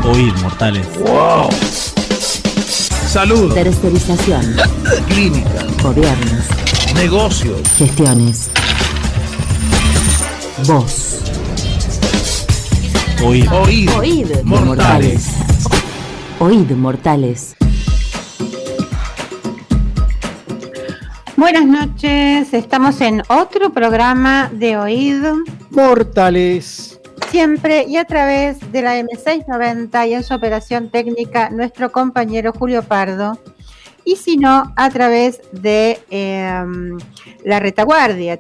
Oíd, mortales. ¡Wow! Salud. Tercerización. Clínica. Gobiernos. Negocios. Gestiones. Voz. Oíd. Oíd. Oíd, mortales. Oíd, mortales. Buenas noches, estamos en otro programa de Oíd Mortales. Siempre y a través de la M690 y en su operación técnica nuestro compañero Julio Pardo, y si no, a través de La Retaguardia,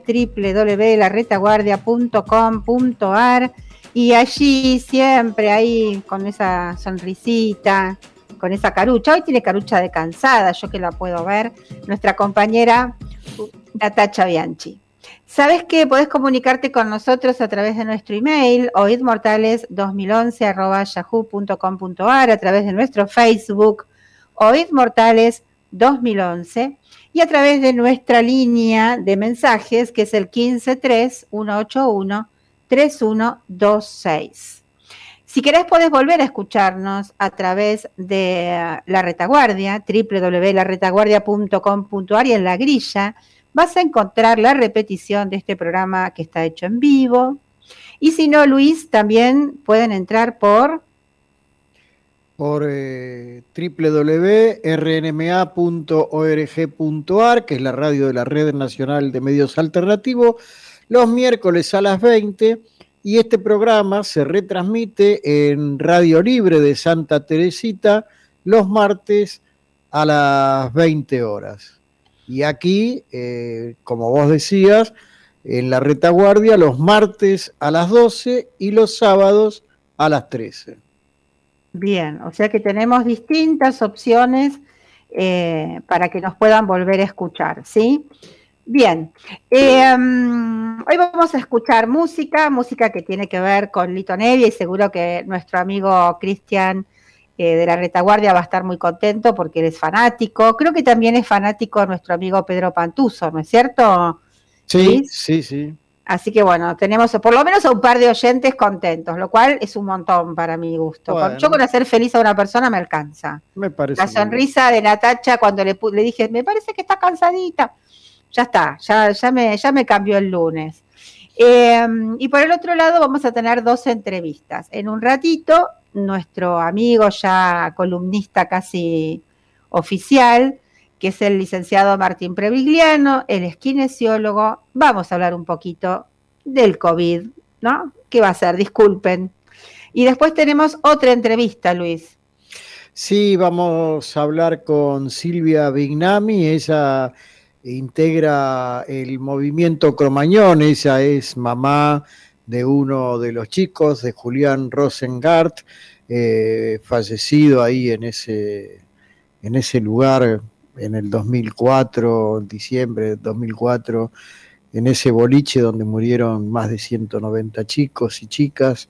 www.laretaguardia.com.ar, y allí siempre ahí con esa sonrisita, con esa carucha. Hoy tiene carucha de cansada, yo que la puedo ver, nuestra compañera Natacha Bianchi. ¿Sabes que podés comunicarte con nosotros a través de nuestro email, oidmortales2011@yahoo.com.ar, a través de nuestro Facebook, oidmortales2011, y a través de nuestra línea de mensajes, que es el 1531813126. Si querés podés volver a escucharnos a través de La Retaguardia, www.laretaguardia.com.ar, y en la grilla vas a encontrar la repetición de este programa que está hecho en vivo. Y si no, Luis, también pueden entrar por www.rnma.org.ar, que es la radio de la Red Nacional de Medios Alternativos, los miércoles a las 20. Y este programa se retransmite en Radio Libre de Santa Teresita los martes a las 20 horas. Y aquí, como vos decías, en La Retaguardia los martes a las 12 y los sábados a las 13. Bien, o sea que tenemos distintas opciones para que nos puedan volver a escuchar, ¿sí? Bien, hoy vamos a escuchar música que tiene que ver con Lito Nevia, y seguro que nuestro amigo Cristian de La Retaguardia va a estar muy contento porque él es fanático. Creo que también es fanático nuestro amigo Pedro Pantuso, ¿no es cierto? Sí, sí. Así que bueno, tenemos por lo menos a un par de oyentes contentos, lo cual es un montón para mi gusto. Bueno, yo con hacer feliz a una persona me alcanza. Me parece. La sonrisa de Natacha cuando le dije, me parece que está cansadita. Ya está, ya me cambió el lunes. Y por el otro lado vamos a tener 2 entrevistas. En un ratito, nuestro amigo ya columnista casi oficial, que es el licenciado Martín Previgliano, él es kinesiólogo. Vamos a hablar un poquito del COVID, ¿no? ¿Qué va a ser? Disculpen. Y después tenemos otra entrevista, Luis. Sí, vamos a hablar con Silvia Bignami. Ella integra el movimiento Cromañón. Ella es mamá de uno de los chicos, de Julián Rosengart, fallecido ahí en ese lugar en el 2004, en diciembre de 2004, en ese boliche donde murieron más de 190 chicos y chicas,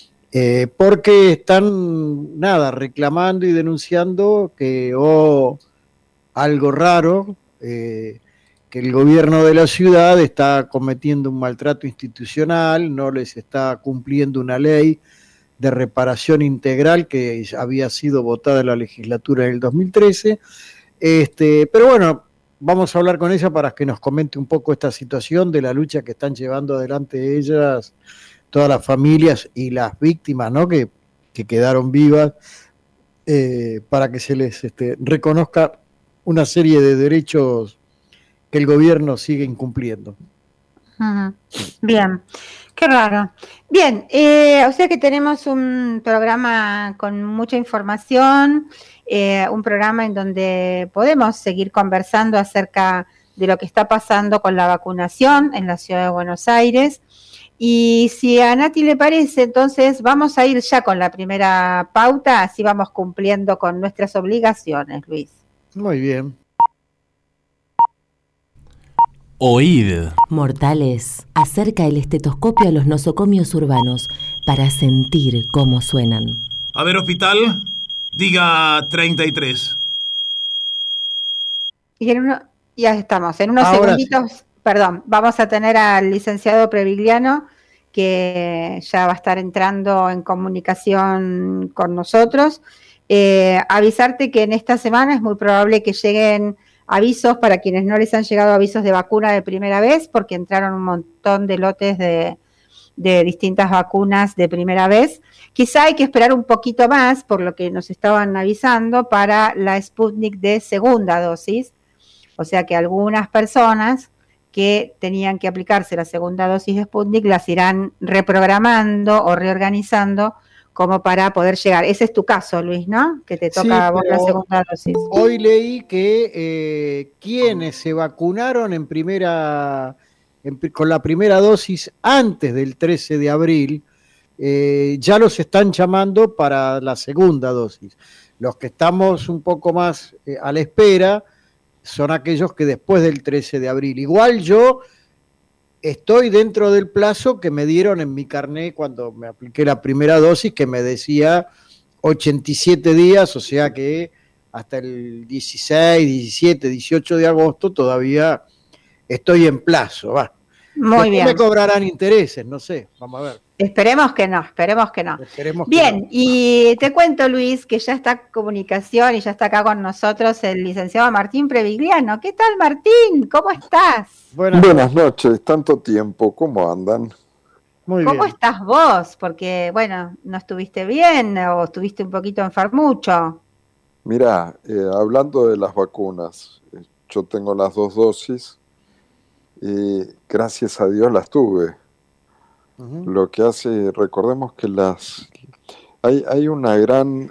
porque están reclamando y denunciando que algo raro, que el gobierno de la ciudad está cometiendo un maltrato institucional, no les está cumpliendo una ley de reparación integral que había sido votada en la legislatura en el 2013. Pero bueno, vamos a hablar con ella para que nos comente un poco esta situación de la lucha que están llevando adelante ellas, todas las familias y las víctimas, ¿no? que quedaron vivas, para que se les reconozca una serie de derechos que el gobierno sigue incumpliendo. Bien, qué raro. Bien, o sea que tenemos un programa con mucha información, un programa en donde podemos seguir conversando acerca de lo que está pasando con la vacunación en la ciudad de Buenos Aires. Y si a Nati le parece, entonces vamos a ir ya con la primera pauta, así vamos cumpliendo con nuestras obligaciones, Luis. Muy bien. Oíd. Mortales, acerca el estetoscopio a los nosocomios urbanos para sentir cómo suenan. A ver, hospital, diga 33. Y ya estamos, en unos Ahora segunditos, sí. Perdón, vamos a tener al licenciado Previgliano, que ya va a estar entrando en comunicación con nosotros. Avisarte que en esta semana es muy probable que lleguen avisos para quienes no les han llegado avisos de vacuna de primera vez, porque entraron un montón de lotes de distintas vacunas de primera vez. Quizá hay que esperar un poquito más, por lo que nos estaban avisando, para la Sputnik de segunda dosis. O sea que algunas personas que tenían que aplicarse la segunda dosis de Sputnik las irán reprogramando o reorganizando como para poder llegar. Ese es tu caso, Luis, ¿no? Que te toca a vos la segunda dosis. Hoy leí que quienes se vacunaron con la primera dosis antes del 13 de abril, ya los están llamando para la segunda dosis. Los que estamos un poco más a la espera son aquellos que después del 13 de abril. Igual yo estoy dentro del plazo que me dieron en mi carnet cuando me apliqué la primera dosis, que me decía 87 días, o sea que hasta el 16, 17, 18 de agosto todavía estoy en plazo. Va. Muy bien. Me cobrarán intereses, no sé, vamos a ver. Esperemos que no. Esperemos Bien, que no. Y te cuento, Luis, que ya está en comunicación y ya está acá con nosotros el licenciado Martín Previgliano. ¿Qué tal, Martín? ¿Cómo estás? Buenas noches, tanto tiempo, ¿cómo andan? Muy bien. ¿Cómo estás vos? Porque, bueno, no estuviste bien o estuviste un poquito enfermucho. Mirá, hablando de las vacunas, yo tengo las 2 dosis y gracias a Dios las tuve. Uh-huh. Lo que hace, recordemos que hay una gran,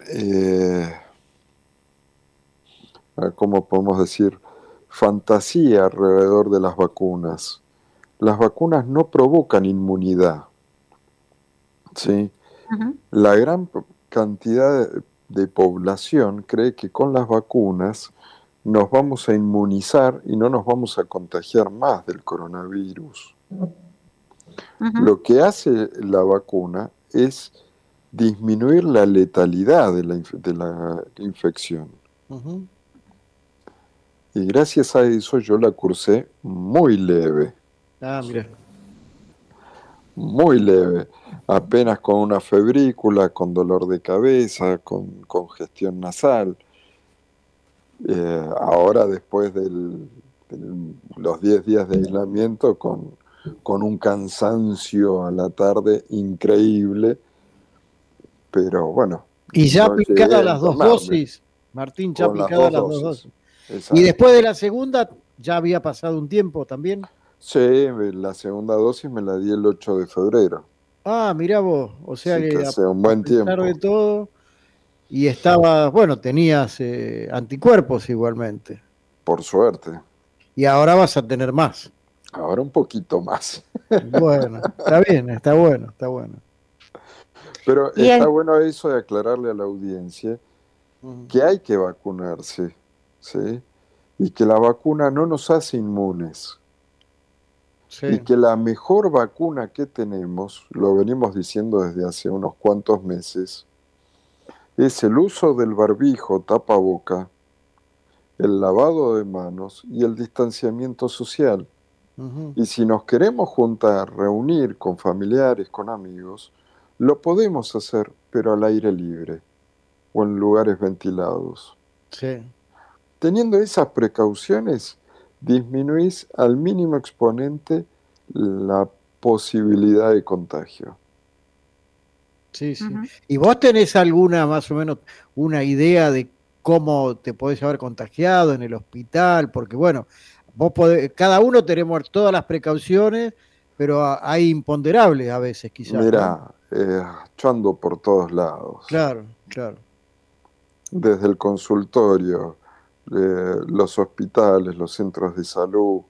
¿cómo podemos decir?, fantasía alrededor de las vacunas. Las vacunas no provocan inmunidad, ¿sí? Uh-huh. La gran cantidad de población cree que con las vacunas nos vamos a inmunizar y no nos vamos a contagiar más del coronavirus. Uh-huh. Lo que hace la vacuna es disminuir la letalidad de la infección. Uh-huh. Y gracias a eso yo la cursé muy leve. Mira. Muy leve. Apenas con una febrícula, con dolor de cabeza, con congestión nasal. Ahora, después de los 10 días de aislamiento, con un cansancio a la tarde increíble. Pero bueno. Y ya aplicadas las 2 dosis. Martín, ya aplicadas las 2 dosis. Exacto. Y después de la segunda, ¿ya había pasado un tiempo también? Sí, la segunda dosis me la di el 8 de febrero. Mirá vos, o sea sí, que hace un buen tiempo. A pesar de todo, y estabas, tenías anticuerpos igualmente. Por suerte. Y ahora vas a tener más. Ahora un poquito más. Bueno, está bueno. Pero está bueno eso de aclararle a la audiencia que hay que vacunarse, ¿sí? Y que la vacuna no nos hace inmunes. Sí. Y que la mejor vacuna que tenemos, lo venimos diciendo desde hace unos cuantos meses, es el uso del barbijo, tapaboca, el lavado de manos y el distanciamiento social. Uh-huh. Y si nos queremos juntar, reunir con familiares, con amigos, lo podemos hacer, pero al aire libre o en lugares ventilados. Sí. Teniendo esas precauciones, disminuís al mínimo exponente la posibilidad de contagio. Sí. Uh-huh. ¿Y vos tenés alguna, más o menos, una idea de cómo te podés haber contagiado en el hospital? Porque cada uno tenemos todas las precauciones, pero hay imponderables a veces quizás. Mirá, yo ando por todos lados. Claro. Desde el consultorio, los hospitales, los centros de salud.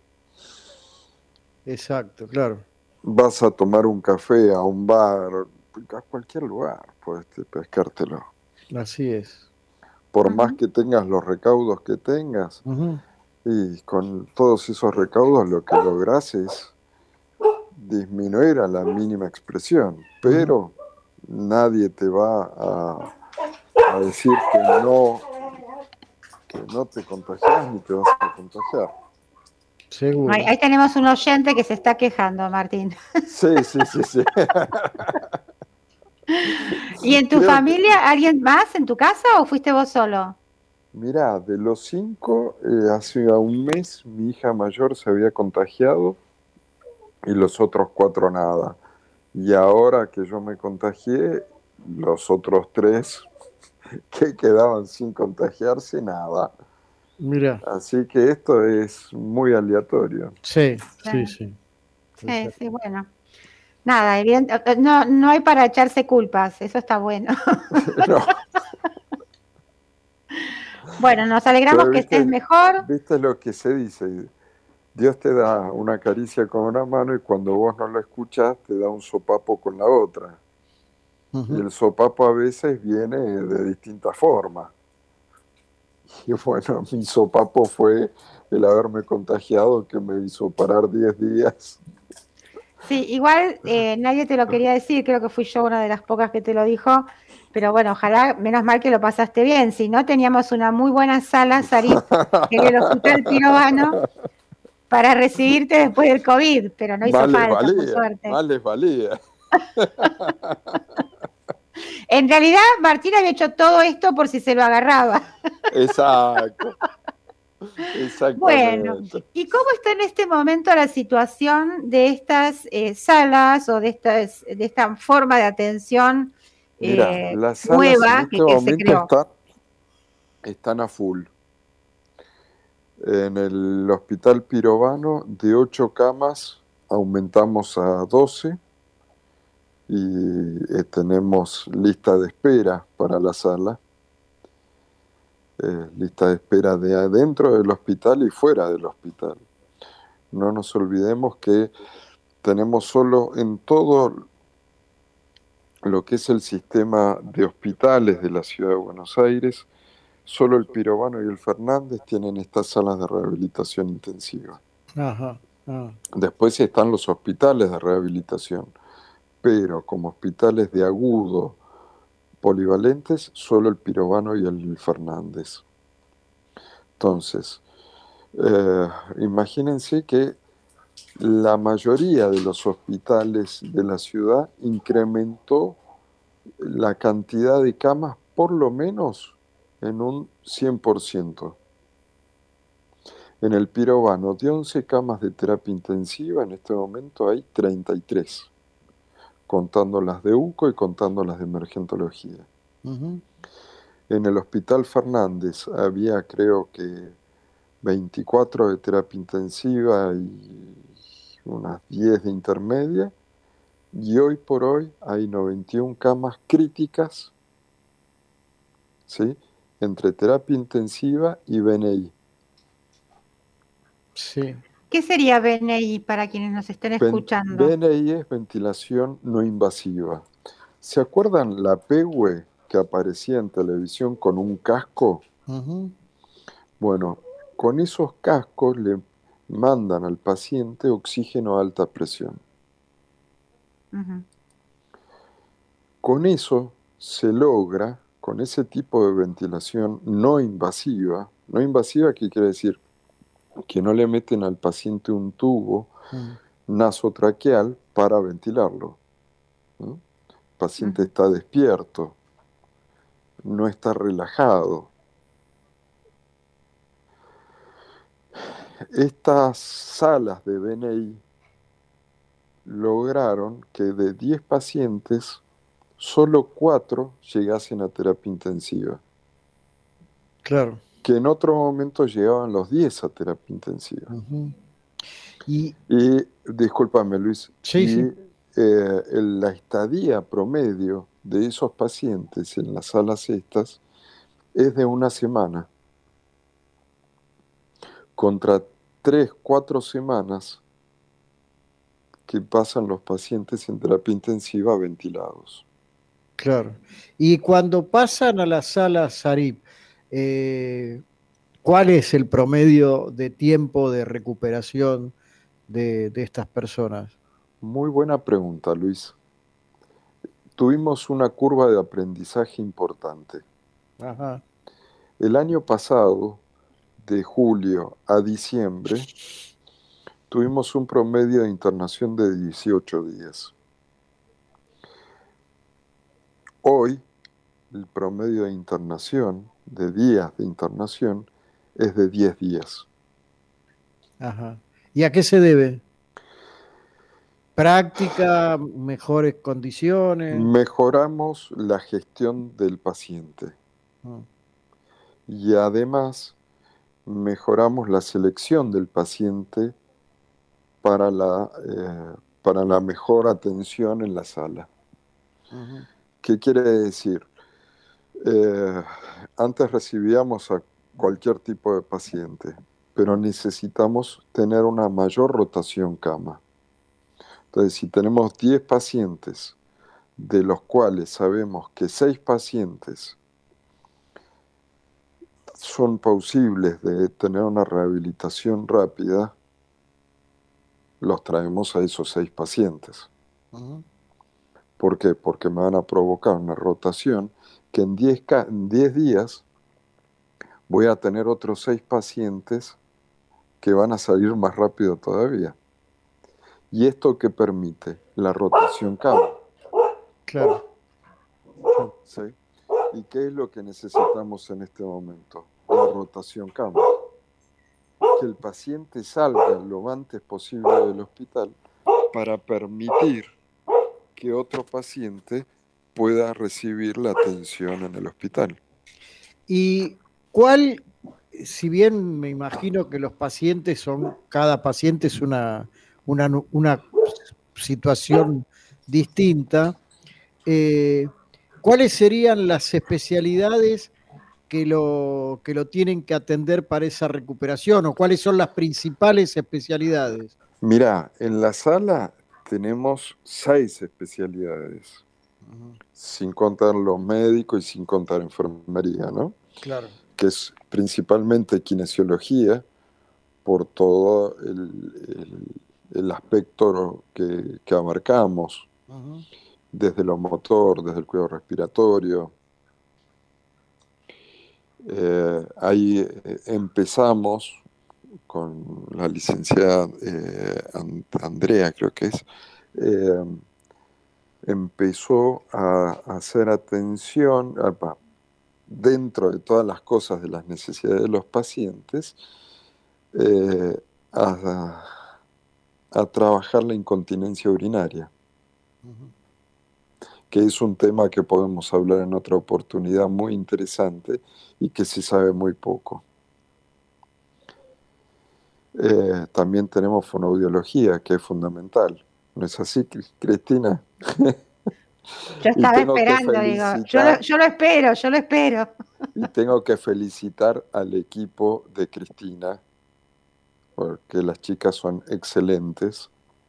Exacto, claro. Vas a tomar un café, a un bar, a cualquier lugar puedes pescártelo. Así es. Por más que tengas los recaudos que tengas, uh-huh. Y con todos esos recaudos lo que lográs es disminuir a la mínima expresión, pero nadie te va a decir que no te contagias ni te vas a contagiar. Seguro. Ahí tenemos un oyente que se está quejando, Martín. Sí. ¿Y en tu familia, alguien más en tu casa o fuiste vos solo? Mirá, de los 5, hace un mes mi hija mayor se había contagiado y los otros 4 nada. Y ahora que yo me contagié, los otros 3 que quedaban sin contagiarse, nada. Mira. Así que esto es muy aleatorio. Sí, bueno. Nada, no hay para echarse culpas, eso está bueno. No. Bueno, nos alegramos que estés mejor. ¿Viste lo que se dice? Dios te da una caricia con una mano y cuando vos no lo escuchás te da un sopapo con la otra. Y el sopapo a veces viene de distintas formas. Y bueno, mi sopapo fue el haberme contagiado, que me hizo parar 10 días. Sí, igual nadie te lo quería decir, creo que fui yo una de las pocas que te lo dijo, pero bueno, ojalá, menos mal que lo pasaste bien, si no teníamos una muy buena sala, Sarip, en el Hospital Pirovano, para recibirte después del COVID, pero no hizo falta, por suerte. Más les valía. En realidad, Martín había hecho todo esto por si se lo agarraba. Exacto. Bueno, ¿y cómo está en este momento la situación de estas salas o de esta forma de atención las nueva salas en este que se creó? Están a full. En el Hospital Pirovano, de 8 camas aumentamos a 12 y tenemos lista de espera para la sala. Lista de espera de adentro del hospital y fuera del hospital. No nos olvidemos que tenemos solo en todo lo que es el sistema de hospitales de la ciudad de Buenos Aires, solo el Pirovano y el Fernández tienen estas salas de rehabilitación intensiva. Después están los hospitales de rehabilitación, pero como hospitales de agudo polivalentes, solo el Pirovano y el Fernández. Entonces, imagínense que la mayoría de los hospitales de la ciudad incrementó la cantidad de camas por lo menos en un 100%. En el Pirovano, de 11 camas de terapia intensiva, en este momento hay 33. Contando las de UCO y contando las de emergentología. En el Hospital Fernández había, creo que, 24 de terapia intensiva y unas 10 de intermedia, y hoy por hoy hay 91 camas críticas, ¿sí?, entre terapia intensiva y BNI. Sí. ¿Qué sería BNI para quienes nos estén escuchando? BNI es ventilación no invasiva. ¿Se acuerdan la PEWE que aparecía en televisión con un casco? Bueno, con esos cascos le mandan al paciente oxígeno a alta presión. Con eso se logra, con ese tipo de ventilación no invasiva, ¿qué quiere decir? Que no le meten al paciente un tubo nasotraqueal para ventilarlo. El paciente está despierto, no está relajado. Estas salas de BNI lograron que de 10 pacientes, solo 4 llegasen a terapia intensiva. Claro. Que en otro momento llegaban los 10 a terapia intensiva. Y discúlpame, Luis, la estadía promedio de esos pacientes en las salas estas es de 1 semana, contra 3-4 semanas que pasan los pacientes en terapia intensiva ventilados. Claro. Y cuando pasan a la sala Sarip, ¿cuál es el promedio de tiempo de recuperación de estas personas? Muy buena pregunta, Luis. Tuvimos una curva de aprendizaje importante. El año pasado, de julio a diciembre, tuvimos un promedio de internación de 18 días. Hoy, el promedio de internación, de días de internación, es de 10 días. Ajá. ¿Y a qué se debe? ¿Práctica, mejores condiciones? Mejoramos la gestión del paciente. Y además, mejoramos la selección del paciente para la mejor atención en la sala. Uh-huh. ¿Qué quiere decir? Antes recibíamos a cualquier tipo de paciente, pero necesitamos tener una mayor rotación cama. Entonces, si tenemos 10 pacientes, de los cuales sabemos que 6 pacientes son posibles de tener una rehabilitación rápida, los traemos a esos 6 pacientes. Uh-huh. ¿Por qué? Porque me van a provocar una rotación que en 10 días voy a tener otros 6 pacientes que van a salir más rápido todavía. ¿Y esto qué permite? La rotación cama. Claro. ¿Sí? ¿Y qué es lo que necesitamos en este momento? La rotación cama. Que el paciente salga lo antes posible del hospital para permitir que otro paciente pueda recibir la atención en el hospital. ¿Y cuál, si bien me imagino que los pacientes son, cada paciente es una situación distinta, ¿cuáles serían las especialidades que lo tienen que atender para esa recuperación, o cuáles son las principales especialidades? Mirá, en la sala tenemos 6 especialidades, sin contar los médicos y sin contar enfermería, ¿no? Claro. Que es principalmente kinesiología, por todo el aspecto que abarcamos, desde lo motor, desde el cuidado respiratorio. Ahí empezamos con la licenciada Andrea, creo que es, empezó a hacer atención dentro de todas las cosas de las necesidades de los pacientes, a trabajar la incontinencia urinaria, que es un tema que podemos hablar en otra oportunidad, muy interesante y que se sabe muy poco. También tenemos fonoaudiología, que es fundamental. ¿No es así, Cristina? Yo estaba esperando, digo, yo lo espero. Y tengo que felicitar al equipo de Cristina, porque las chicas son excelentes.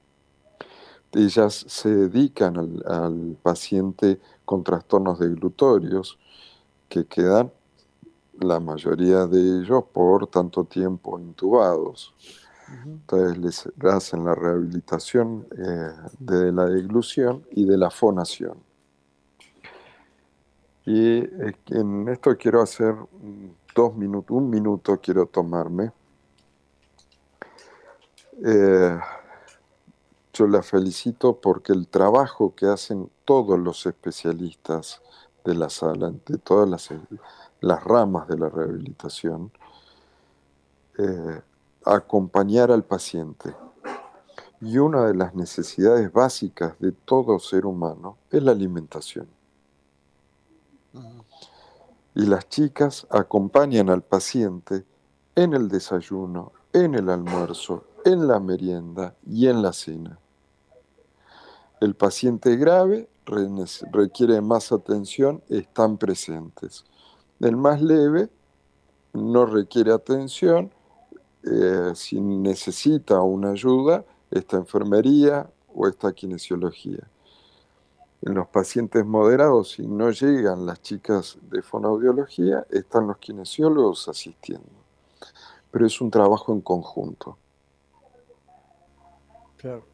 Ellas se dedican al paciente con trastornos deglutorios, que quedan, la mayoría de ellos, por tanto tiempo intubados. Entonces les hacen la rehabilitación de la deglución y de la fonación. Y en esto quiero hacer 2 minutos, 1 minuto quiero tomarme. Yo la felicito porque el trabajo que hacen todos los especialistas de la sala, de todas las ramas de la rehabilitación, acompañar al paciente. Y una de las necesidades básicas de todo ser humano es la alimentación. Y las chicas acompañan al paciente en el desayuno, en el almuerzo, en la merienda y en la cena. El paciente grave requiere más atención, están presentes. El más leve no requiere atención, si necesita una ayuda, está enfermería o está kinesiología. En los pacientes moderados, si no llegan las chicas de fonoaudiología, están los kinesiólogos asistiendo. Pero es un trabajo en conjunto. Claro.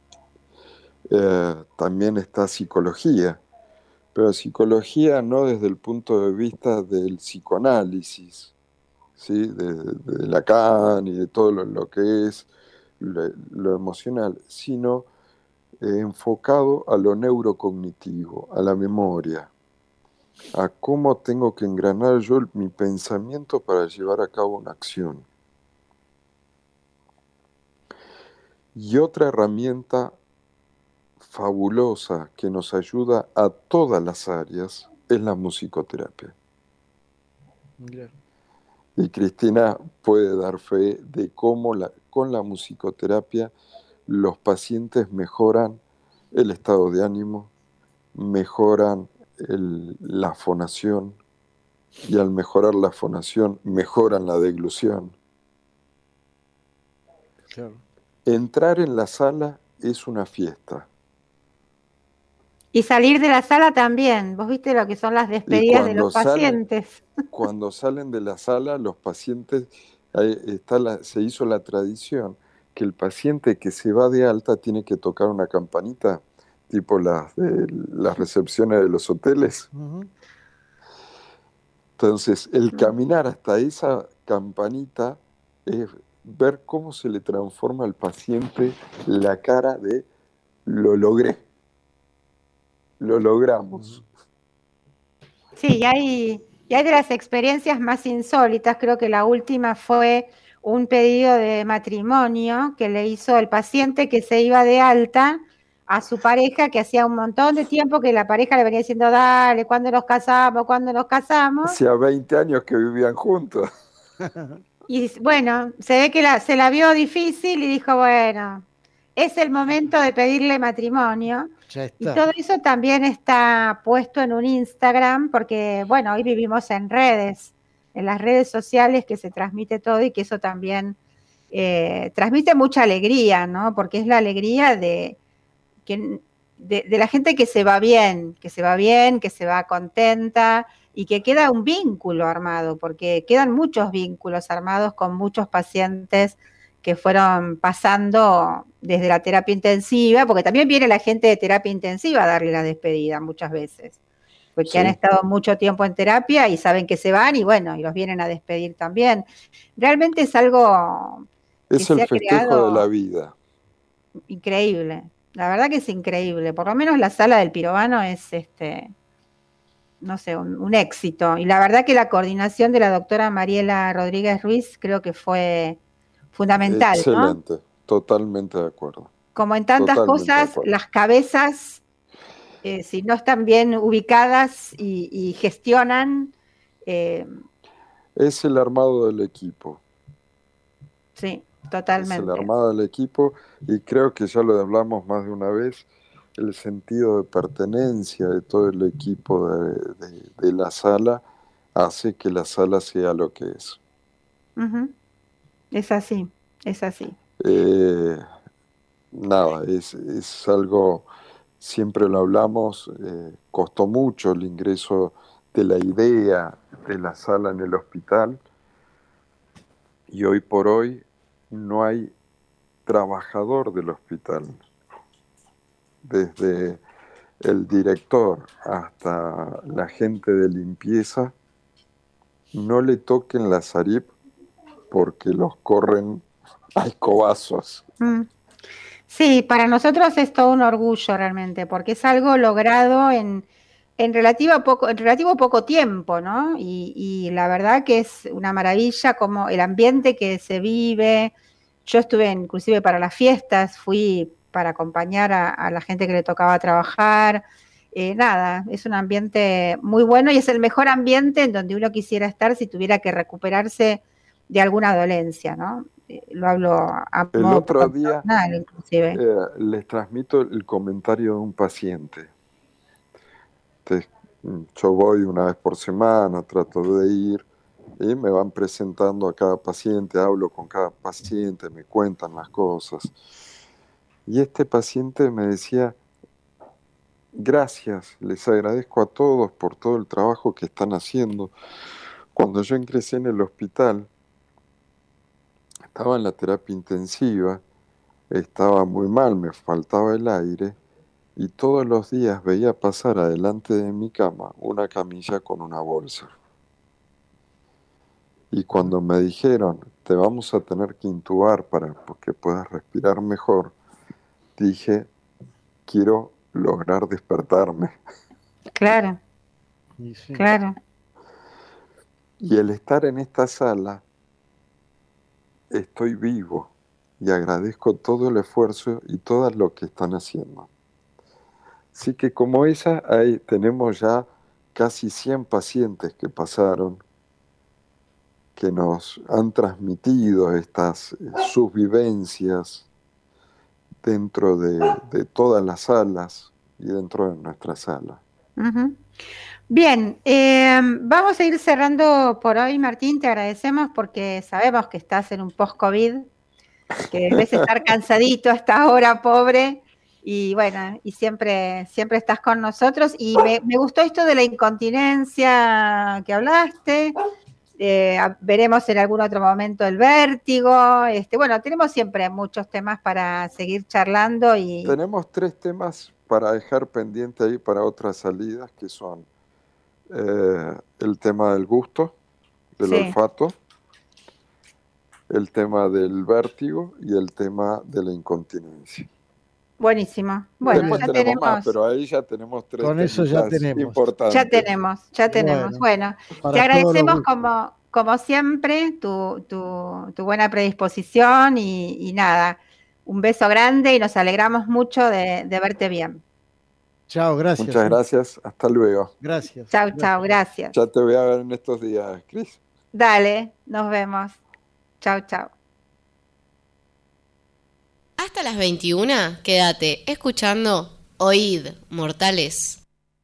También está psicología, pero psicología no desde el punto de vista del psicoanálisis, ¿sí? de Lacan y de todo lo que es lo emocional, sino enfocado a lo neurocognitivo, a la memoria, a cómo tengo que engranar yo mi pensamiento para llevar a cabo una acción. Y otra herramienta fabulosa que nos ayuda a todas las áreas es la musicoterapia. Mira. Y Cristina puede dar fe de cómo con la musicoterapia los pacientes mejoran el estado de ánimo, mejoran la fonación, y al mejorar la fonación mejoran la deglución. Claro. Entrar en la sala es una fiesta. Y salir de la sala también. Vos viste lo que son las despedidas de los pacientes. Cuando salen de la sala, los pacientes, se hizo la tradición que el paciente que se va de alta tiene que tocar una campanita, tipo las recepciones de los hoteles. Uh-huh. Entonces, el caminar hasta esa campanita es ver cómo se le transforma al paciente la cara de lo logré. Lo logramos. Sí, y hay de las experiencias más insólitas. Creo que la última fue un pedido de matrimonio que le hizo el paciente que se iba de alta a su pareja, que hacía un montón de tiempo que la pareja le venía diciendo, dale, ¿cuándo nos casamos? ¿Cuándo nos casamos? Hacía 20 años que vivían juntos. Y bueno, se ve que se la vio difícil y dijo, bueno, es el momento de pedirle matrimonio. Y todo eso también está puesto en un Instagram, porque, bueno, hoy vivimos en redes, en las redes sociales que se transmite todo y que eso también transmite mucha alegría, ¿no? Porque es la alegría de la gente que se va bien, que se va contenta y que queda un vínculo armado, porque quedan muchos vínculos armados con muchos pacientes que fueron pasando desde la terapia intensiva, porque también viene la gente de terapia intensiva a darle la despedida muchas veces, porque han estado mucho tiempo en terapia y saben que se van y bueno, y los vienen a despedir también. Realmente es algo que es el festejo de la vida. Increíble, la verdad que es increíble, por lo menos la sala del Pirovano es no sé, un éxito, y la verdad que la coordinación de la doctora Mariela Rodríguez Ruiz creo que fue fundamental. Excelente, ¿no? Totalmente de acuerdo. Como en tantas cosas, las cabezas, si no están bien ubicadas y gestionan... es el armado del equipo. Sí, totalmente. Es el armado del equipo, y creo que ya lo hablamos más de una vez, el sentido de pertenencia de todo el equipo de la sala hace que la sala sea lo que es. Uh-huh. Es así, es así. Nada, es algo, siempre lo hablamos, costó mucho el ingreso de la idea de la sala en el hospital, y hoy por hoy no hay trabajador del hospital, desde el director hasta la gente de limpieza, no le toquen la Sarip porque los corren a escobazos. Sí, para nosotros es todo un orgullo realmente, porque es algo logrado en relativo poco tiempo, ¿no? Y la verdad que es una maravilla como el ambiente que se vive. Yo estuve inclusive para las fiestas, fui para acompañar a la gente que le tocaba trabajar. Nada, es un ambiente muy bueno y es el mejor ambiente en donde uno quisiera estar si tuviera que recuperarse de alguna dolencia, ¿no? Lo hablo a el modo otro día personal, inclusive. Les transmito el comentario de un paciente. Yo voy una vez por semana, trato de ir, y me van presentando a cada paciente, hablo con cada paciente, me cuentan las cosas. Y este paciente me decía, gracias, les agradezco a todos por todo el trabajo que están haciendo. Cuando yo ingresé en el hospital, estaba en la terapia intensiva, estaba muy mal, me faltaba el aire, y todos los días veía pasar adelante de mi cama una camilla con una bolsa. Y cuando me dijeron, te vamos a tener que intubar para que puedas respirar mejor, dije, quiero lograr despertarme. Claro, Sí. claro. Y el estar en esta sala, estoy vivo y agradezco todo el esfuerzo y todo lo que están haciendo. Así que como esa, ahí tenemos ya casi 100 pacientes que pasaron, que nos han transmitido sus vivencias dentro de todas las salas y dentro de nuestra sala. Uh-huh. Bien, vamos a ir cerrando por hoy, Martín. Te agradecemos porque sabemos que estás en un post-COVID, que debes estar cansadito hasta ahora, pobre, y bueno, y siempre estás con nosotros. Y me gustó esto de la incontinencia que hablaste. Veremos en algún otro momento el vértigo. Bueno, tenemos siempre muchos temas para seguir charlando. Tenemos 3 temas para dejar pendiente ahí para otras salidas, que son el tema del gusto, del olfato, el tema del vértigo y el tema de la incontinencia. Buenísimo. Bueno, después ya tenemos más, pero ahí ya tenemos 3 con eso ya tenemos. Importantes. Ya tenemos. Bueno, te agradecemos como siempre tu buena predisposición y nada, un beso grande y nos alegramos mucho de verte bien. Chao, gracias. Muchas gracias, hasta luego. Gracias. Chao, gracias. Ya te voy a ver en estos días, Cris. Dale, nos vemos. Chao. Hasta las 21, quédate escuchando Oíd, Mortales.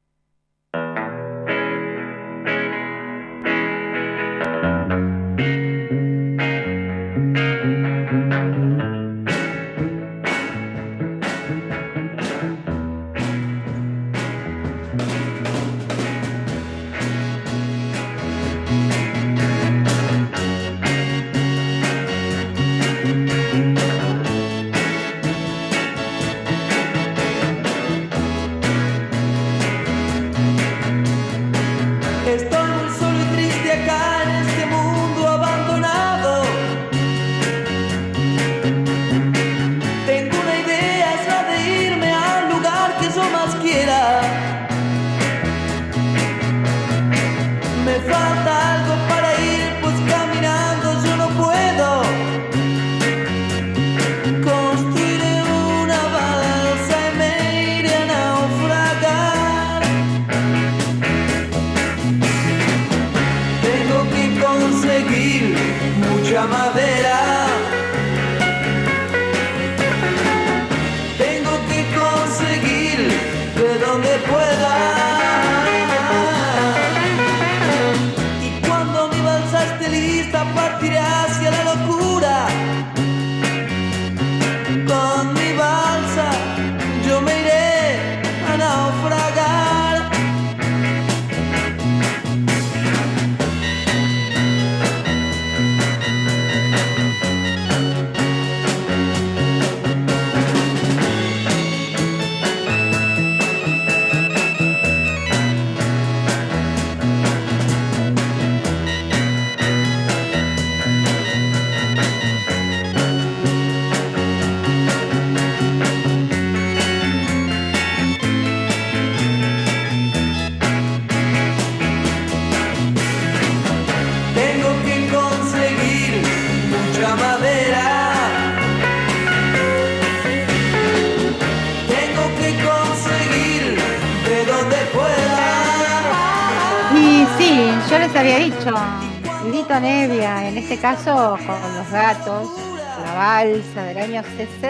Yo les había dicho, Lito Nevia, en este caso con Los Gatos, La Balsa del año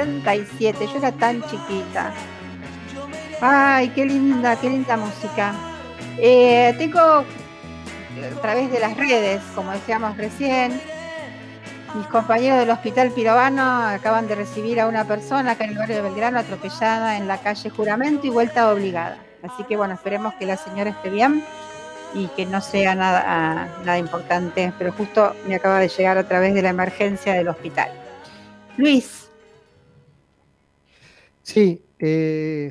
67, yo era tan chiquita. Ay, qué linda música. Tengo a través de las redes, como decíamos recién, mis compañeros del Hospital Pirovano acaban de recibir a una persona acá en el barrio de Belgrano atropellada en la calle Juramento y vuelta obligada. Así que bueno, esperemos que la señora esté bien y que no sea nada importante, pero justo me acaba de llegar a través de la emergencia del hospital. Luis. Sí,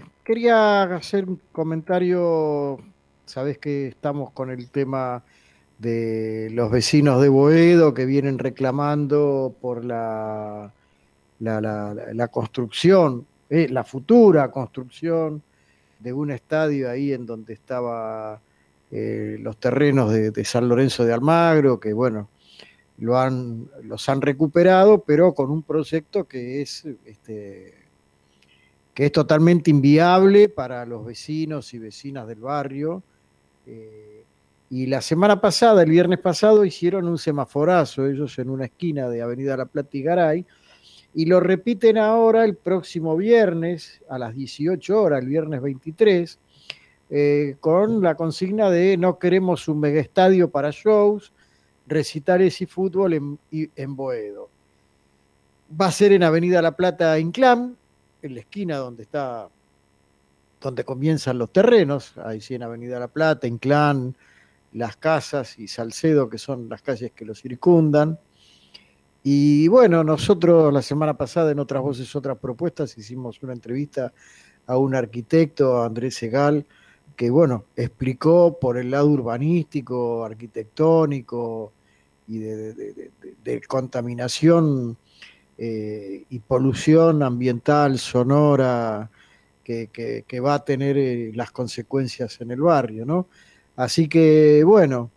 quería hacer un comentario. Sabés que estamos con el tema de los vecinos de Boedo que vienen reclamando por la construcción, la futura construcción de un estadio ahí en donde estaba los terrenos de San Lorenzo de Almagro, que bueno, los han recuperado, pero con un proyecto que es totalmente inviable para los vecinos y vecinas del barrio. Y la semana pasada, el viernes pasado, hicieron un semaforazo ellos en una esquina de Avenida La Plata y Garay, y lo repiten ahora el próximo viernes a las 18 horas, el viernes 23, con la consigna de no queremos un megaestadio para shows, recitales y fútbol en Boedo. Va a ser en Avenida La Plata Inclán, en la esquina donde comienzan los terrenos, ahí sí en Avenida La Plata, Inclán, Las Casas y Salcedo, que son las calles que lo circundan. Y bueno, nosotros la semana pasada en Otras Voces, Otras Propuestas hicimos una entrevista a un arquitecto, a Andrés Segal, que bueno, explicó por el lado urbanístico, arquitectónico y de contaminación y polución ambiental, sonora, que va a tener las consecuencias en el barrio, ¿no? Así que bueno,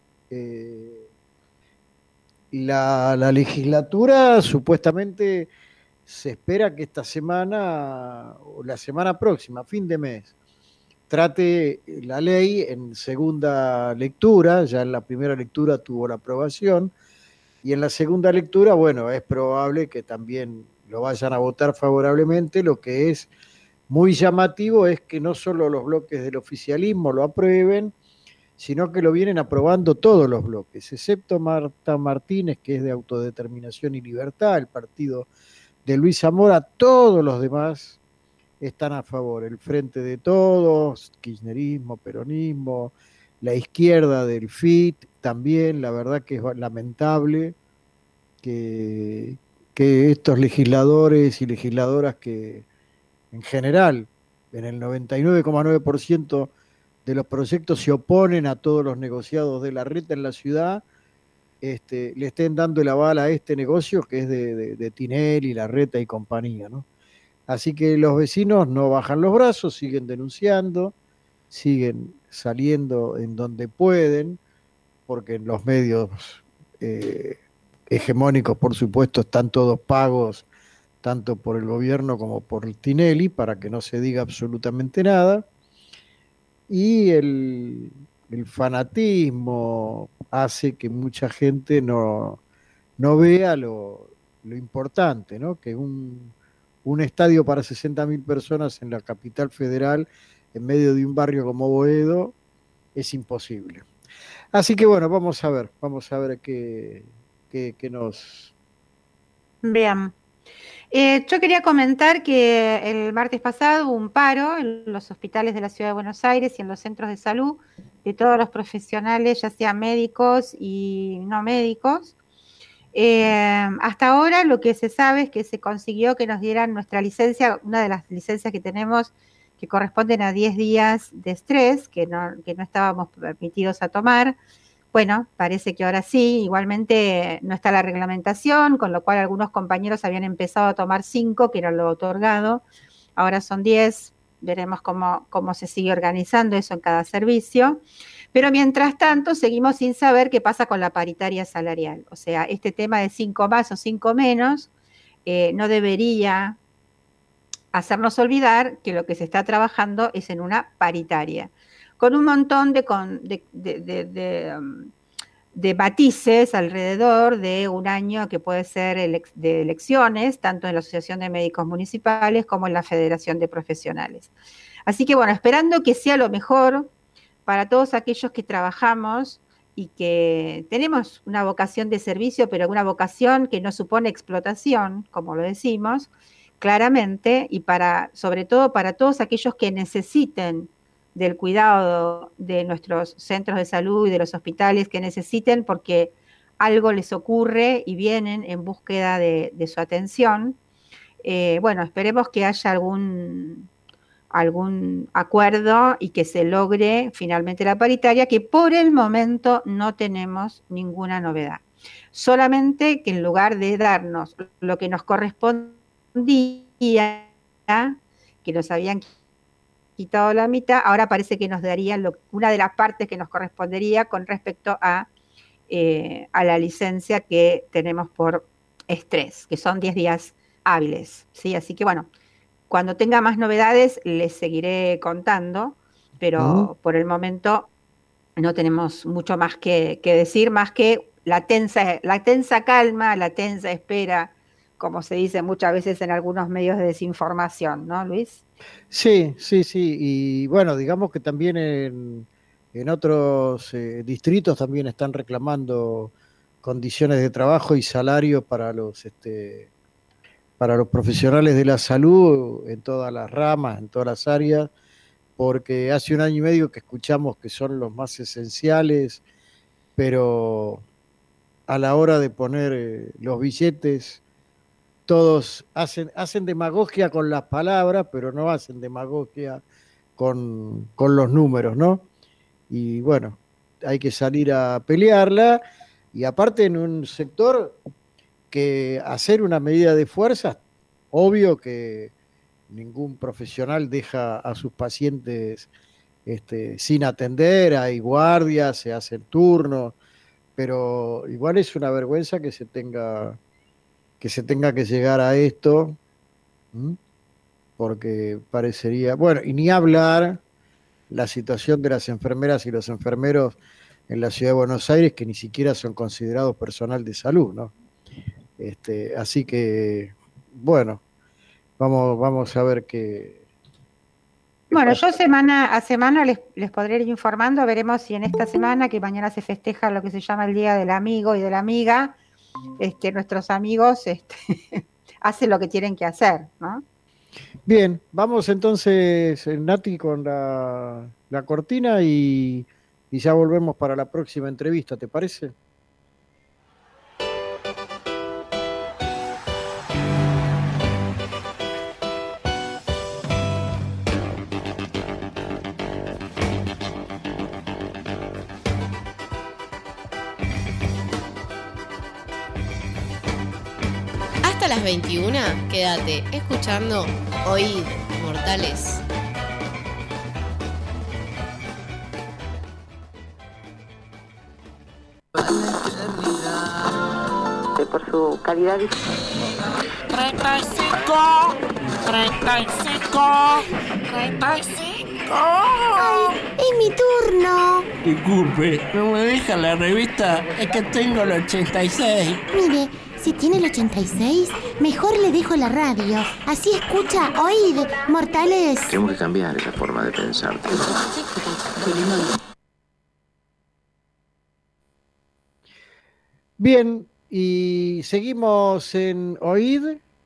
la legislatura supuestamente se espera que esta semana o la semana próxima, fin de mes, trate la ley en segunda lectura. Ya en la primera lectura tuvo la aprobación, y en la segunda lectura, bueno, es probable que también lo vayan a votar favorablemente. Lo que es muy llamativo es que no solo los bloques del oficialismo lo aprueben, sino que lo vienen aprobando todos los bloques, excepto Marta Martínez, que es de Autodeterminación y Libertad, el partido de Luis Zamora. Todos los demás están a favor, el Frente de Todos, kirchnerismo, peronismo, la izquierda del FIT también. La verdad que es lamentable que estos legisladores y legisladoras que en general, en el 99,9% de los proyectos se oponen a todos los negociados de la reta en la ciudad, le estén dando el aval a este negocio que es de Tinelli, la reta y compañía, ¿no? Así que los vecinos no bajan los brazos, siguen denunciando, siguen saliendo en donde pueden, porque en los medios hegemónicos, por supuesto, están todos pagos, tanto por el gobierno como por el Tinelli, para que no se diga absolutamente nada. Y el fanatismo hace que mucha gente no vea lo importante, ¿no? Que un estadio para 60.000 personas en la capital federal, en medio de un barrio como Boedo, es imposible. Así que bueno, vamos a ver qué nos... Bien. Yo quería comentar que el martes pasado hubo un paro en los hospitales de la Ciudad de Buenos Aires y en los centros de salud de todos los profesionales, ya sean médicos y no médicos. Hasta ahora lo que se sabe es que se consiguió que nos dieran nuestra licencia, una de las licencias que tenemos que corresponden a 10 días de estrés, que no estábamos permitidos a tomar. Bueno, parece que ahora sí. Igualmente no está la reglamentación, con lo cual algunos compañeros habían empezado a tomar 5, que era lo otorgado. Ahora son 10. Veremos cómo se sigue organizando eso en cada servicio. Pero mientras tanto seguimos sin saber qué pasa con la paritaria salarial. O sea, este tema de 5 más o 5 menos no debería hacernos olvidar que lo que se está trabajando es en una paritaria, con un montón de matices alrededor de un año que puede ser de elecciones, tanto en la Asociación de Médicos Municipales como en la Federación de Profesionales. Así que bueno, esperando que sea lo mejor para todos aquellos que trabajamos y que tenemos una vocación de servicio, pero una vocación que no supone explotación, como lo decimos, claramente, y sobre todo para todos aquellos que necesiten del cuidado de nuestros centros de salud y de los hospitales, que necesiten porque algo les ocurre y vienen en búsqueda de su atención. Bueno, esperemos que haya algún acuerdo y que se logre finalmente la paritaria, que por el momento no tenemos ninguna novedad. Solamente que en lugar de darnos lo que nos correspondía, que nos habían quitado la mitad, ahora parece que nos darían una de las partes que nos correspondería con respecto a la licencia que tenemos por estrés, que son 10 días hábiles, ¿sí? Así que bueno, cuando tenga más novedades les seguiré contando, pero por el momento no tenemos mucho más que decir, más que la tensa calma, la tensa espera, como se dice muchas veces en algunos medios de desinformación, ¿no, Luis? Sí. Y bueno, digamos que también en otros distritos también están reclamando condiciones de trabajo y salario para los profesionales de la salud en todas las ramas, en todas las áreas, porque hace 1 año y medio que escuchamos que son los más esenciales, pero a la hora de poner los billetes, todos hacen demagogia con las palabras, pero no hacen demagogia con los números, ¿no? Y bueno, hay que salir a pelearla, y aparte en un sector que hacer una medida de fuerza, obvio que ningún profesional deja a sus pacientes sin atender, hay guardias, se hacen turnos, pero igual es una vergüenza que se tenga que llegar a esto, porque parecería, bueno, y ni hablar la situación de las enfermeras y los enfermeros en la ciudad de Buenos Aires, que ni siquiera son considerados personal de salud, ¿no? Así que, bueno, vamos a ver qué. Bueno, yo semana a semana les podré ir informando, veremos si en esta semana, que mañana se festeja lo que se llama el Día del Amigo y de la Amiga, nuestros amigos hacen lo que tienen que hacer, ¿no? Bien, vamos entonces, Nati, con la cortina y ya volvemos para la próxima entrevista, ¿te parece? Hasta las 21, quédate escuchando Oíd, Mortales. Por su calidad. 35. ¡Ay, es mi turno! Disculpe, ¿no me deja la revista? Es que tengo el 86. Mire, si tiene el 86, mejor le dejo la radio. Así escucha, Oíd, Mortales. Tenemos que cambiar esa forma de pensar. Bien, y seguimos en Oíd.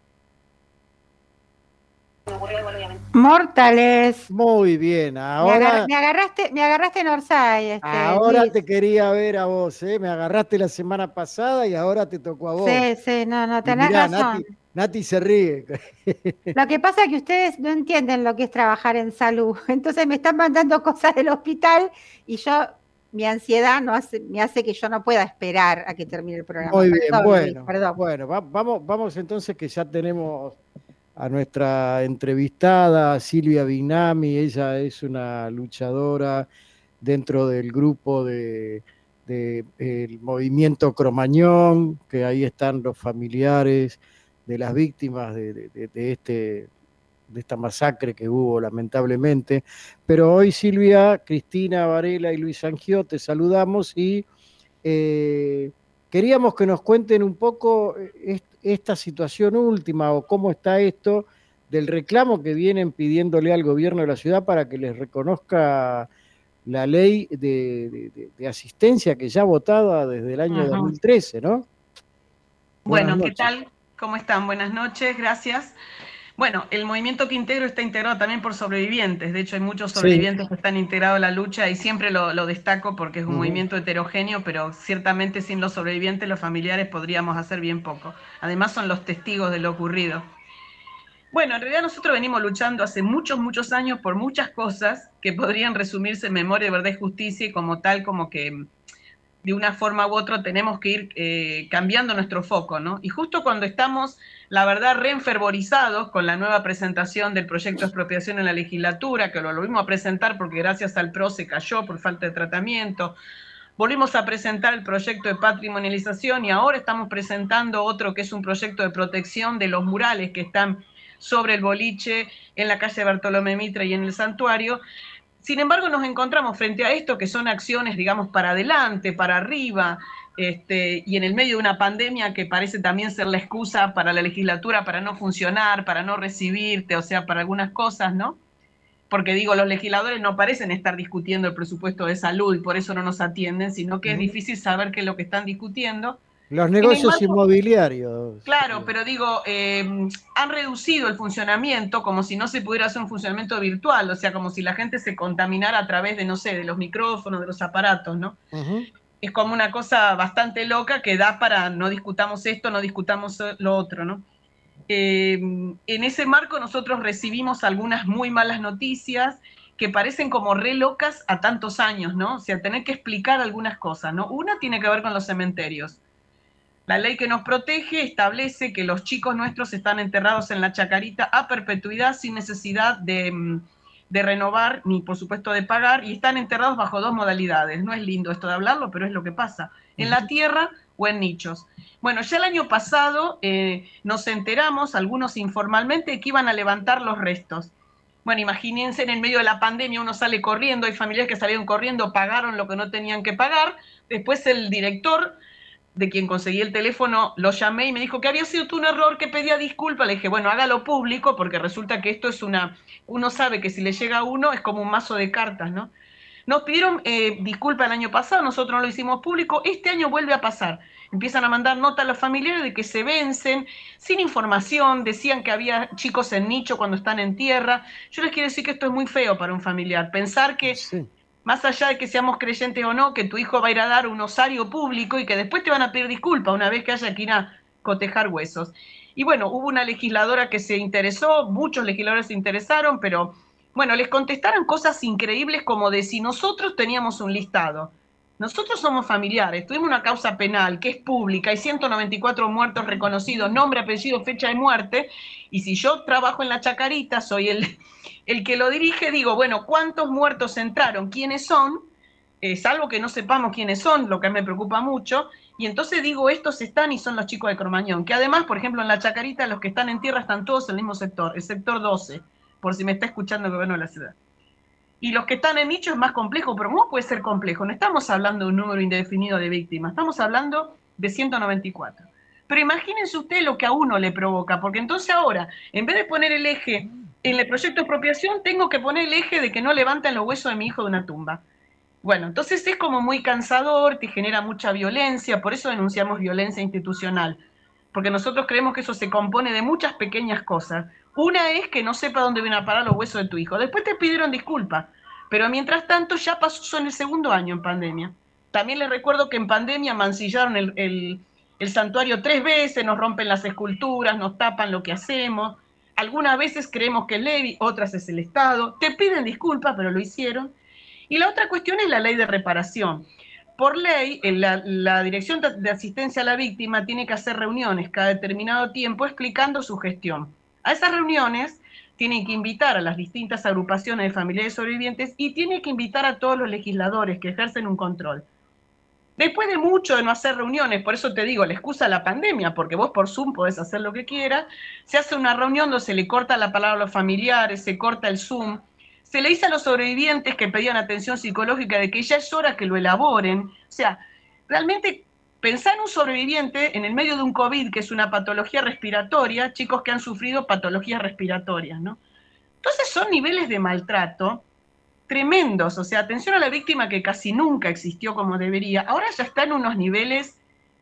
Mortales. Muy bien, ahora. Me agarraste en Orsay. Ahora Luis. te quería ver a vos, ¿eh? Me agarraste la semana pasada y ahora te tocó a vos. Sí, no, tenés razón. Nati se ríe. Lo que pasa es que ustedes no entienden lo que es trabajar en salud. Entonces me están mandando cosas del hospital y mi ansiedad me hace que yo no pueda esperar a que termine el programa. Muy bien, perdón. Bueno, vamos entonces, que ya tenemos a nuestra entrevistada, Silvia Bignami. Ella es una luchadora dentro del grupo del movimiento Cromañón, que ahí están los familiares de las víctimas de esta masacre que hubo lamentablemente. Pero hoy, Silvia, Cristina Varela y Luis Angió, te saludamos y queríamos que nos cuenten un poco esta situación última, o cómo está esto del reclamo que vienen pidiéndole al gobierno de la ciudad para que les reconozca la ley de asistencia que ya votada desde el año 2013, ¿no? Bueno, ¿qué tal? ¿Cómo están? Buenas noches, gracias. Bueno, el movimiento que integro está integrado también por sobrevivientes. De hecho, hay muchos sobrevivientes que están integrados a la lucha y siempre lo destaco porque es un movimiento heterogéneo, pero ciertamente sin los sobrevivientes, los familiares, podríamos hacer bien poco. Además, son los testigos de lo ocurrido. Bueno, en realidad nosotros venimos luchando hace muchos, muchos años por muchas cosas que podrían resumirse en memoria, verdad y justicia, y como tal, como que de una forma u otra tenemos que ir cambiando nuestro foco, ¿no? Y justo cuando estamos, la verdad, reenfervorizados con la nueva presentación del proyecto de expropiación en la legislatura, que lo volvimos a presentar porque gracias al PRO se cayó por falta de tratamiento, volvimos a presentar el proyecto de patrimonialización y ahora estamos presentando otro que es un proyecto de protección de los murales que están sobre el boliche, en la calle Bartolomé Mitre y en el santuario. Sin embargo, nos encontramos frente a esto que son acciones, digamos, para adelante, para arriba, y en el medio de una pandemia que parece también ser la excusa para la legislatura para no funcionar, para no recibirte, o sea, para algunas cosas, ¿no? Porque digo, los legisladores no parecen estar discutiendo el presupuesto de salud y por eso no nos atienden, sino que es difícil saber qué es lo que están discutiendo. Los negocios inmobiliarios. Claro, pero digo, han reducido el funcionamiento como si no se pudiera hacer un funcionamiento virtual, o sea, como si la gente se contaminara a través de, no sé, de los micrófonos, de los aparatos, ¿no? Es como una cosa bastante loca que da para no discutamos esto, no discutamos lo otro, ¿no? En ese marco nosotros recibimos algunas muy malas noticias que parecen como re locas a tantos años, ¿no? O sea, tener que explicar algunas cosas, ¿no? Una tiene que ver con los cementerios. La ley que nos protege establece que los chicos nuestros están enterrados en la Chacarita a perpetuidad sin necesidad de renovar ni por supuesto de pagar, y están enterrados bajo dos modalidades. No es lindo esto de hablarlo, pero es lo que pasa. En la tierra o en nichos. Bueno, ya el año pasado nos enteramos, algunos informalmente, que iban a levantar los restos. Bueno, imagínense, en el medio de la pandemia uno sale corriendo, hay familias que salieron corriendo, pagaron lo que no tenían que pagar, después el director de quien conseguí el teléfono, lo llamé y me dijo que había sido un error, que pedía disculpas. Le dije, bueno, hágalo público, porque resulta que esto es uno sabe que si le llega a uno es como un mazo de cartas, ¿no? Nos pidieron disculpas el año pasado, nosotros no lo hicimos público, este año vuelve a pasar. Empiezan a mandar nota a los familiares de que se vencen, sin información, decían que había chicos en nicho cuando están en tierra. Yo les quiero decir que esto es muy feo para un familiar, pensar que... Sí. Más allá de que seamos creyentes o no, que tu hijo va a ir a dar un osario público y que después te van a pedir disculpas una vez que haya que ir a cotejar huesos. Y bueno, hubo una legisladora que se interesó, muchos legisladores se interesaron, pero bueno, les contestaron cosas increíbles como de si nosotros teníamos un listado. Nosotros somos familiares, tuvimos una causa penal que es pública, hay 194 muertos reconocidos, nombre, apellido, fecha de muerte, y si yo trabajo en la Chacarita, soy el que lo dirige, digo, bueno, ¿cuántos muertos entraron? ¿Quiénes son? Salvo que no sepamos quiénes son, lo que me preocupa mucho, y entonces digo, estos están y son los chicos de Cromañón, que además, por ejemplo, en la Chacarita los que están en tierra están todos en el mismo sector, el sector 12, por si me está escuchando el gobierno de la ciudad. Y los que están en nicho es más complejo, pero ¿cómo puede ser complejo? No estamos hablando de un número indefinido de víctimas, estamos hablando de 194. Pero imagínense usted lo que a uno le provoca, porque entonces ahora, en vez de poner el eje en el proyecto de expropiación, tengo que poner el eje de que no levanten los huesos de mi hijo de una tumba. Bueno, entonces es como muy cansador, te genera mucha violencia, por eso denunciamos violencia institucional, porque nosotros creemos que eso se compone de muchas pequeñas cosas. Una es que no sepa dónde vienen a parar los huesos de tu hijo. Después te pidieron disculpas, pero mientras tanto ya pasó en el segundo año en pandemia. También les recuerdo que en pandemia mancillaron el santuario 3 veces, nos rompen las esculturas, nos tapan lo que hacemos. Algunas veces creemos que es ley, otras es el Estado. Te piden disculpas, pero lo hicieron. Y la otra cuestión es la ley de reparación. Por ley, la Dirección de Asistencia a la Víctima tiene que hacer reuniones cada determinado tiempo explicando su gestión. A esas reuniones tienen que invitar a las distintas agrupaciones de familiares sobrevivientes y tiene que invitar a todos los legisladores que ejercen un control. Después de mucho de no hacer reuniones, por eso te digo, la excusa la pandemia, porque vos por Zoom podés hacer lo que quieras, se hace una reunión donde se le corta la palabra a los familiares, se corta el Zoom, se le dice a los sobrevivientes que pedían atención psicológica de que ya es hora que lo elaboren. O sea, realmente pensar en un sobreviviente en el medio de un COVID, que es una patología respiratoria, chicos que han sufrido patologías respiratorias, ¿no? Entonces son niveles de maltrato tremendos, o sea, atención a la víctima que casi nunca existió como debería, ahora ya está en unos niveles,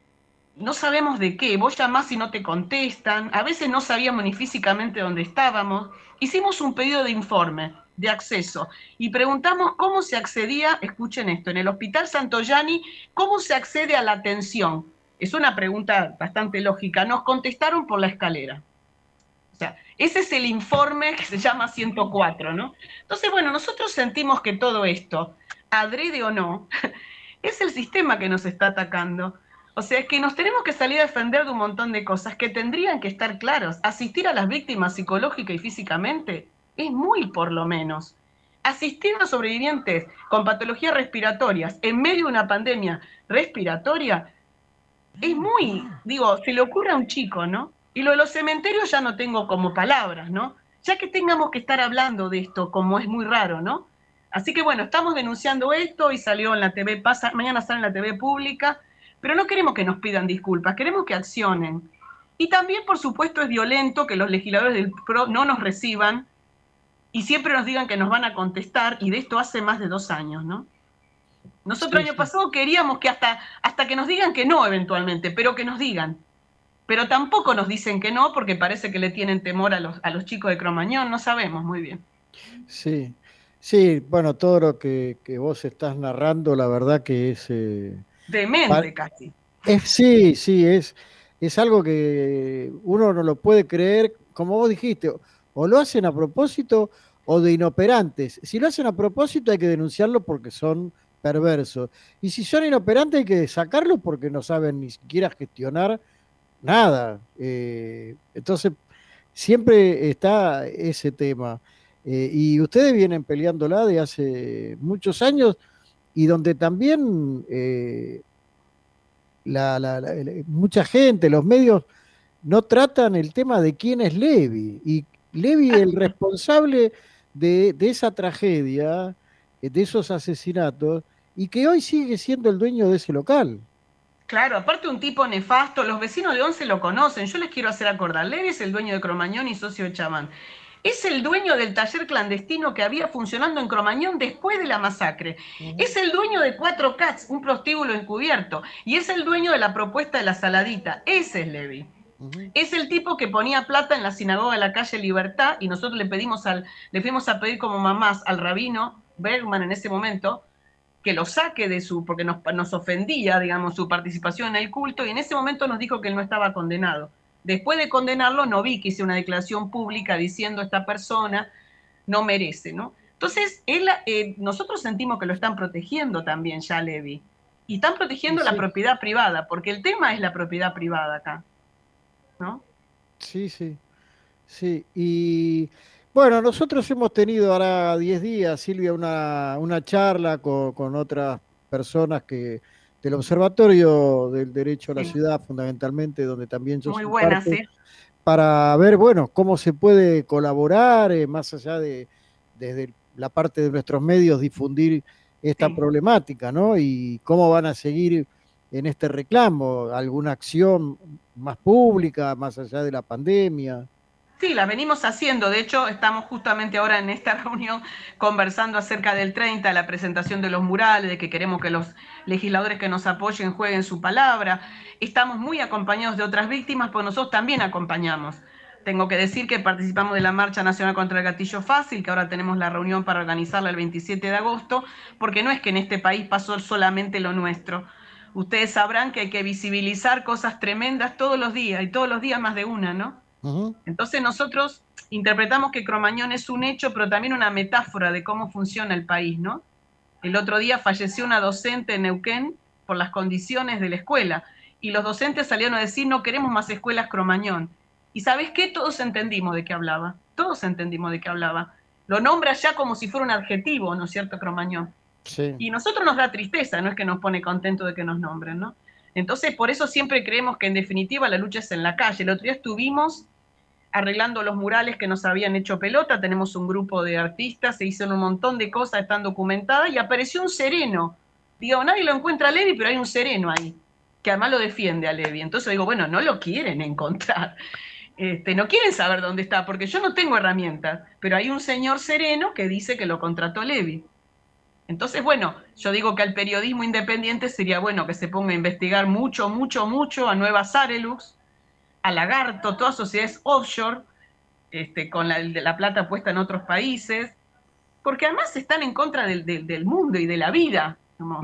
no sabemos de qué, vos llamás y no te contestan, a veces no sabíamos ni físicamente dónde estábamos, hicimos un pedido de informe, de acceso, y preguntamos cómo se accedía, escuchen esto, en el Hospital Santoyani, ¿cómo se accede a la atención? Es una pregunta bastante lógica, nos contestaron por la escalera. O sea, Ese es el informe que se llama 104, ¿no? Entonces, bueno, nosotros sentimos que todo esto, adrede o no, es el sistema que nos está atacando. O sea, es que nos tenemos que salir a defender de un montón de cosas que tendrían que estar claros. Asistir a las víctimas psicológica y físicamente es muy por lo menos. Asistir a los sobrevivientes con patologías respiratorias en medio de una pandemia respiratoria es muy, digo, se le ocurre a un chico, ¿no? Y lo de los cementerios ya no tengo como palabras, ¿no? Ya que tengamos que estar hablando de esto, como es muy raro, ¿no? Así que bueno, estamos denunciando esto y salió en la TV, mañana sale en la TV pública, pero no queremos que nos pidan disculpas, queremos que accionen. Y también, por supuesto, es violento que los legisladores del PRO no nos reciban y siempre nos digan que nos van a contestar, y de esto hace más de 2 años, ¿no? Nosotros el año pasado queríamos que hasta que nos digan que no eventualmente, pero que nos digan. Pero tampoco nos dicen que no, porque parece que le tienen temor a los chicos de Cromañón, no sabemos muy bien. Sí, sí, bueno, todo lo que vos estás narrando, la verdad que es... demente casi. Sí, es algo que uno no lo puede creer, como vos dijiste, o lo hacen a propósito o de inoperantes. Si lo hacen a propósito hay que denunciarlo porque son perversos. Y si son inoperantes hay que sacarlo porque no saben ni siquiera gestionar nada. Entonces, siempre está ese tema. Y ustedes vienen peleándola de hace muchos años y donde también mucha gente, los medios, no tratan el tema de quién es Levi. Y Levi es el responsable de esa tragedia, de esos asesinatos, y que hoy sigue siendo el dueño de ese local. Claro, aparte un tipo nefasto, los vecinos de Once lo conocen, yo les quiero hacer acordar, Levi es el dueño de Cromañón y socio de Chamán. Es el dueño del taller clandestino que había funcionando en Cromañón después de la masacre. Es el dueño de 4 Cats, un prostíbulo encubierto. Y es el dueño de la propuesta de la saladita. Ese es Levi. Es el tipo que ponía plata en la sinagoga de la calle Libertad y nosotros le fuimos a pedir como mamás al rabino Bergman en ese momento que lo saque de porque nos ofendía, digamos, su participación en el culto, y en ese momento nos dijo que él no estaba condenado. Después de condenarlo, no vi que hice una declaración pública diciendo esta persona no merece, ¿no? Entonces, nosotros sentimos que lo están protegiendo también ya Levi. Y están protegiendo la propiedad privada, porque el tema es la propiedad privada acá, ¿no? Sí. Y bueno, nosotros hemos tenido ahora 10 días, Silvia, una charla con otras personas del Observatorio del Derecho a la Ciudad, fundamentalmente, donde también yo soy parte, para ver, bueno, cómo se puede colaborar, más allá desde la parte de nuestros medios, difundir esta problemática, ¿no? Y cómo van a seguir en este reclamo, alguna acción más pública, más allá de la pandemia. Sí, la venimos haciendo. De hecho, estamos justamente ahora en esta reunión conversando acerca del 30, la presentación de los murales, de que queremos que los legisladores que nos apoyen jueguen su palabra. Estamos muy acompañados de otras víctimas, pues nosotros también acompañamos. Tengo que decir que participamos de la Marcha Nacional contra el Gatillo Fácil, que ahora tenemos la reunión para organizarla el 27 de agosto, porque no es que en este país pasó solamente lo nuestro. Ustedes sabrán que hay que visibilizar cosas tremendas todos los días, y todos los días más de una, ¿no? Entonces nosotros interpretamos que Cromañón es un hecho, pero también una metáfora de cómo funciona el país, ¿no? El otro día falleció una docente en Neuquén por las condiciones de la escuela, y los docentes salieron a decir no queremos más escuelas Cromañón. ¿Y sabes qué? Todos entendimos de qué hablaba, Lo nombra ya como si fuera un adjetivo, ¿no es cierto, Cromañón? Sí. Y a nosotros nos da tristeza, no es que nos pone contento de que nos nombren, ¿no? Entonces, por eso siempre creemos que en definitiva la lucha es en la calle. El otro día estuvimos arreglando los murales que nos habían hecho pelota, tenemos un grupo de artistas, se hicieron un montón de cosas, están documentadas, y apareció un sereno. Digo, nadie lo encuentra a Levi, pero hay un sereno ahí, que además lo defiende a Levi. Entonces digo, bueno, no lo quieren encontrar, no quieren saber dónde está, porque yo no tengo herramientas, pero hay un señor sereno que dice que lo contrató Levi. Entonces, bueno, yo digo que al periodismo independiente sería bueno que se ponga a investigar mucho a Nueva Sarelux, a Lagarto, todas sociedades offshore, con la plata puesta en otros países, porque además están en contra del mundo y de la vida. Como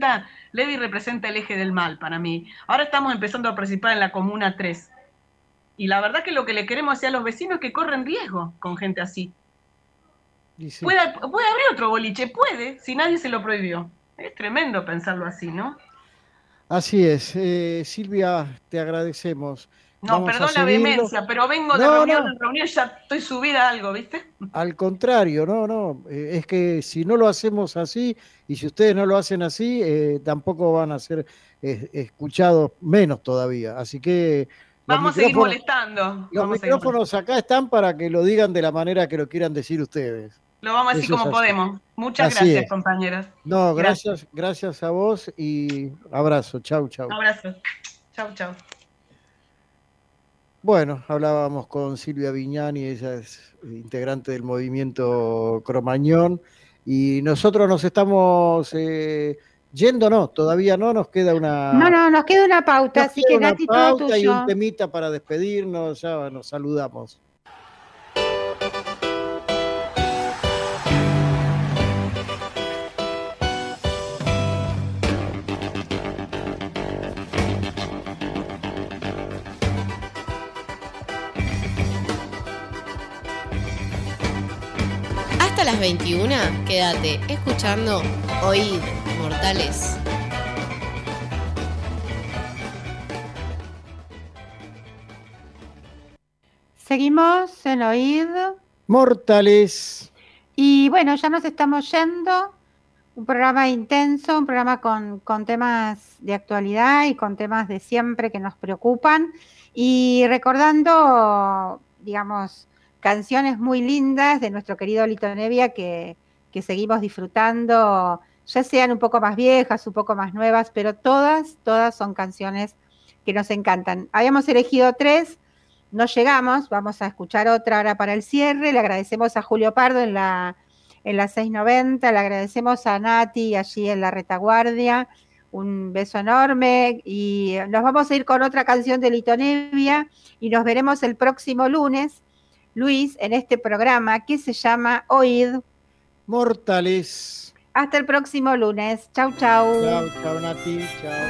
Levi representa el eje del mal para mí. Ahora estamos empezando a participar en la Comuna 3. Y la verdad que lo que le queremos hacer a los vecinos es que corren riesgo con gente así. Sí. ¿Puede abrir otro boliche? Puede, si nadie se lo prohibió. Es tremendo pensarlo así, ¿no? Así es. Silvia, te agradecemos. No, perdón la vehemencia, pero vengo de reunión en reunión, ya estoy subida a algo, ¿viste? Al contrario, no. Es que si no lo hacemos así, y si ustedes no lo hacen así, tampoco van a ser escuchados menos todavía. Así que... Vamos a seguir molestando. Los micrófonos acá están para que lo digan de la manera que lo quieran decir ustedes. Lo vamos a decir como podemos. Muchas gracias, compañeras. No, gracias a vos y abrazo. Chau. Abrazo. Chau. Bueno, hablábamos con Silvia Vignani, ella es integrante del movimiento Cromañón, y nosotros nos estamos yendo, no, todavía no, nos queda una... No, nos queda una pauta, así que Nati, todo tuyo. Y un temita para despedirnos, ya nos saludamos. Hasta las 21, quédate escuchando Oíd, Mortales. Seguimos en Oíd, Mortales. Y bueno, ya nos estamos yendo. Un programa intenso, un programa con temas de actualidad y con temas de siempre que nos preocupan. Y recordando, digamos, canciones muy lindas de nuestro querido Lito Nevia que seguimos disfrutando, ya sean un poco más viejas, un poco más nuevas, pero todas son canciones que nos encantan. Habíamos elegido 3, no llegamos, vamos a escuchar otra ahora para el cierre. Le agradecemos a Julio Pardo en la 690, le agradecemos a Nati allí en la retaguardia, un beso enorme, y nos vamos a ir con otra canción de Lito Nevia y nos veremos el próximo lunes, Luis, en este programa que se llama Oíd Mortales. Hasta el próximo lunes. Chau. Chau, Nati. Chau.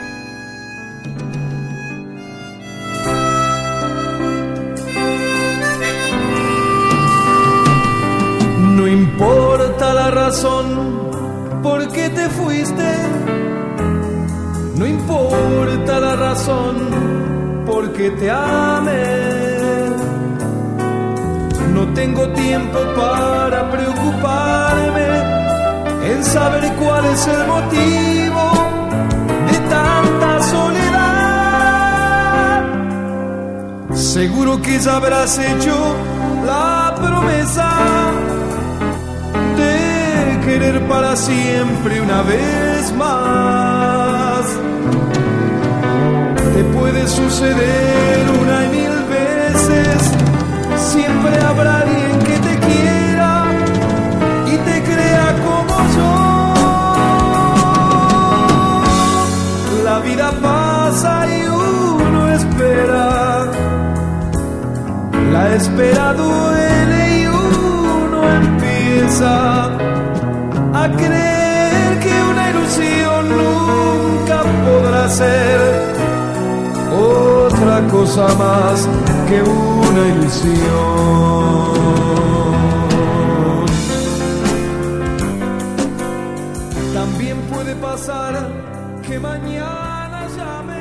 No importa la razón por qué te fuiste, no importa la razón por qué te amé. No tengo tiempo para preocuparme en saber cuál es el motivo de tanta soledad. Seguro que ya habrás hecho la promesa de querer para siempre una vez más. Te puede suceder una y mil veces. Siempre habrá alguien que te quiera y te crea como yo. La vida pasa y uno espera. La espera duele y uno empieza a creer que una ilusión nunca podrá ser otra cosa más que una ilusión. También puede pasar que mañana llame